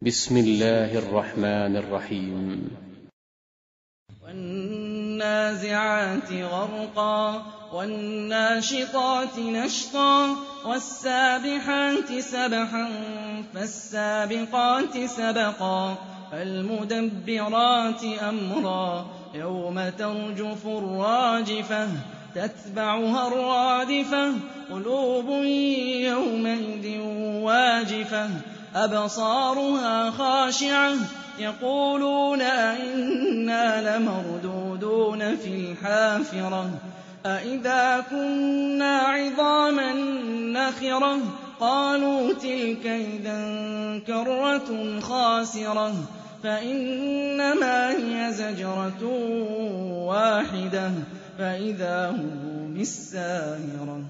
بسم الله الرحمن الرحيم. والنازعات غرقا والناشطات نشطا والسابحات سبحا فالسابقات سبقا فالمدبرات أمرا يوم ترجف الراجفة تتبعها الرادفة قلوب يومئذ واجفة أبصارها خاشعة يقولون أئنا لمردودون في الحافرة أئذا كنا عظاما نخرة قالوا تلك إذا كرة خاسرة فإنما هي زجرة واحدة فإذا هم بالساهرة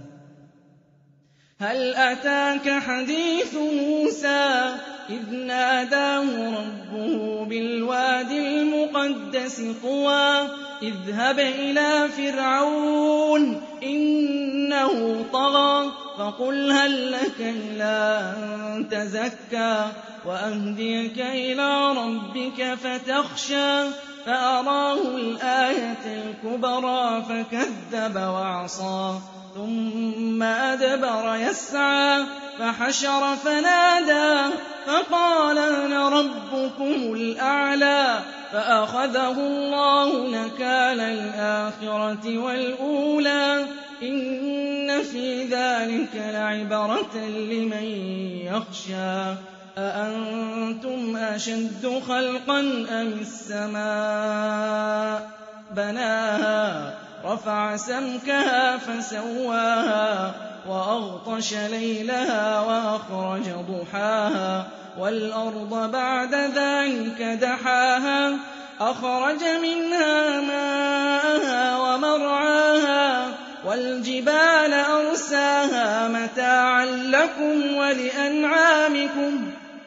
هل أتاك حديث موسى إذ ناداه ربه بالوادي المقدس طوى اذهب إلى فرعون إنه طغى فقل هل لك إلى أن تزكى وأهديك إلى ربك فتخشى فأراه الآية الكبرى فكذب وعصى ثم أدبر يسعى فحشر فنادى فقال أنا ربكم الأعلى فأخذه الله نكال الآخرة والأولى إن في ذلك لعبرة لمن يخشى أأنتم أشد خلقا أم السماء بناها رفع سمكها فسواها وأغطش ليلها وأخرج ضحاها والأرض بعد ذلك دحاها أخرج منها ماءها ومرعاها والجبال أرساها متاعا لكم ولأنعامكم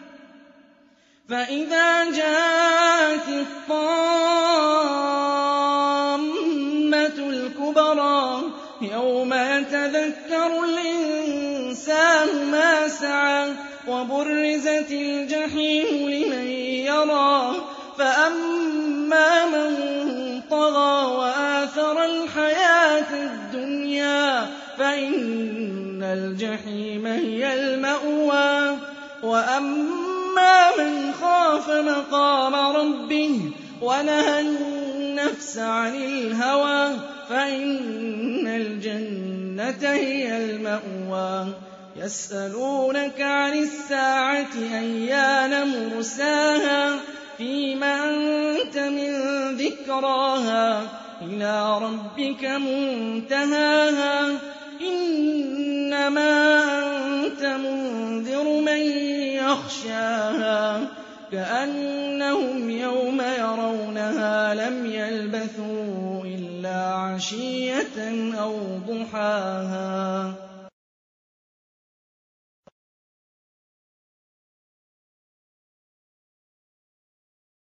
فإذا جاءت الطامة الكبرى يوم يتذكر الإنسان ما سعى وبرزت الجحيم لمن يرى فأما من طغى وآثر الحياة الدنيا فإن الجحيم هي المأوى وأما من خاف مقام ربه ونهى النفس عن الهوى فإن الجنة هي المأوى يسألونك عن الساعة أيان مرساها فيما أنت من ذكراها إلى ربك منتهاها إنما أنت منذر من يخشاها كأنهم يوم يرونها لم يلبثوا إلا عشية أو ضحاها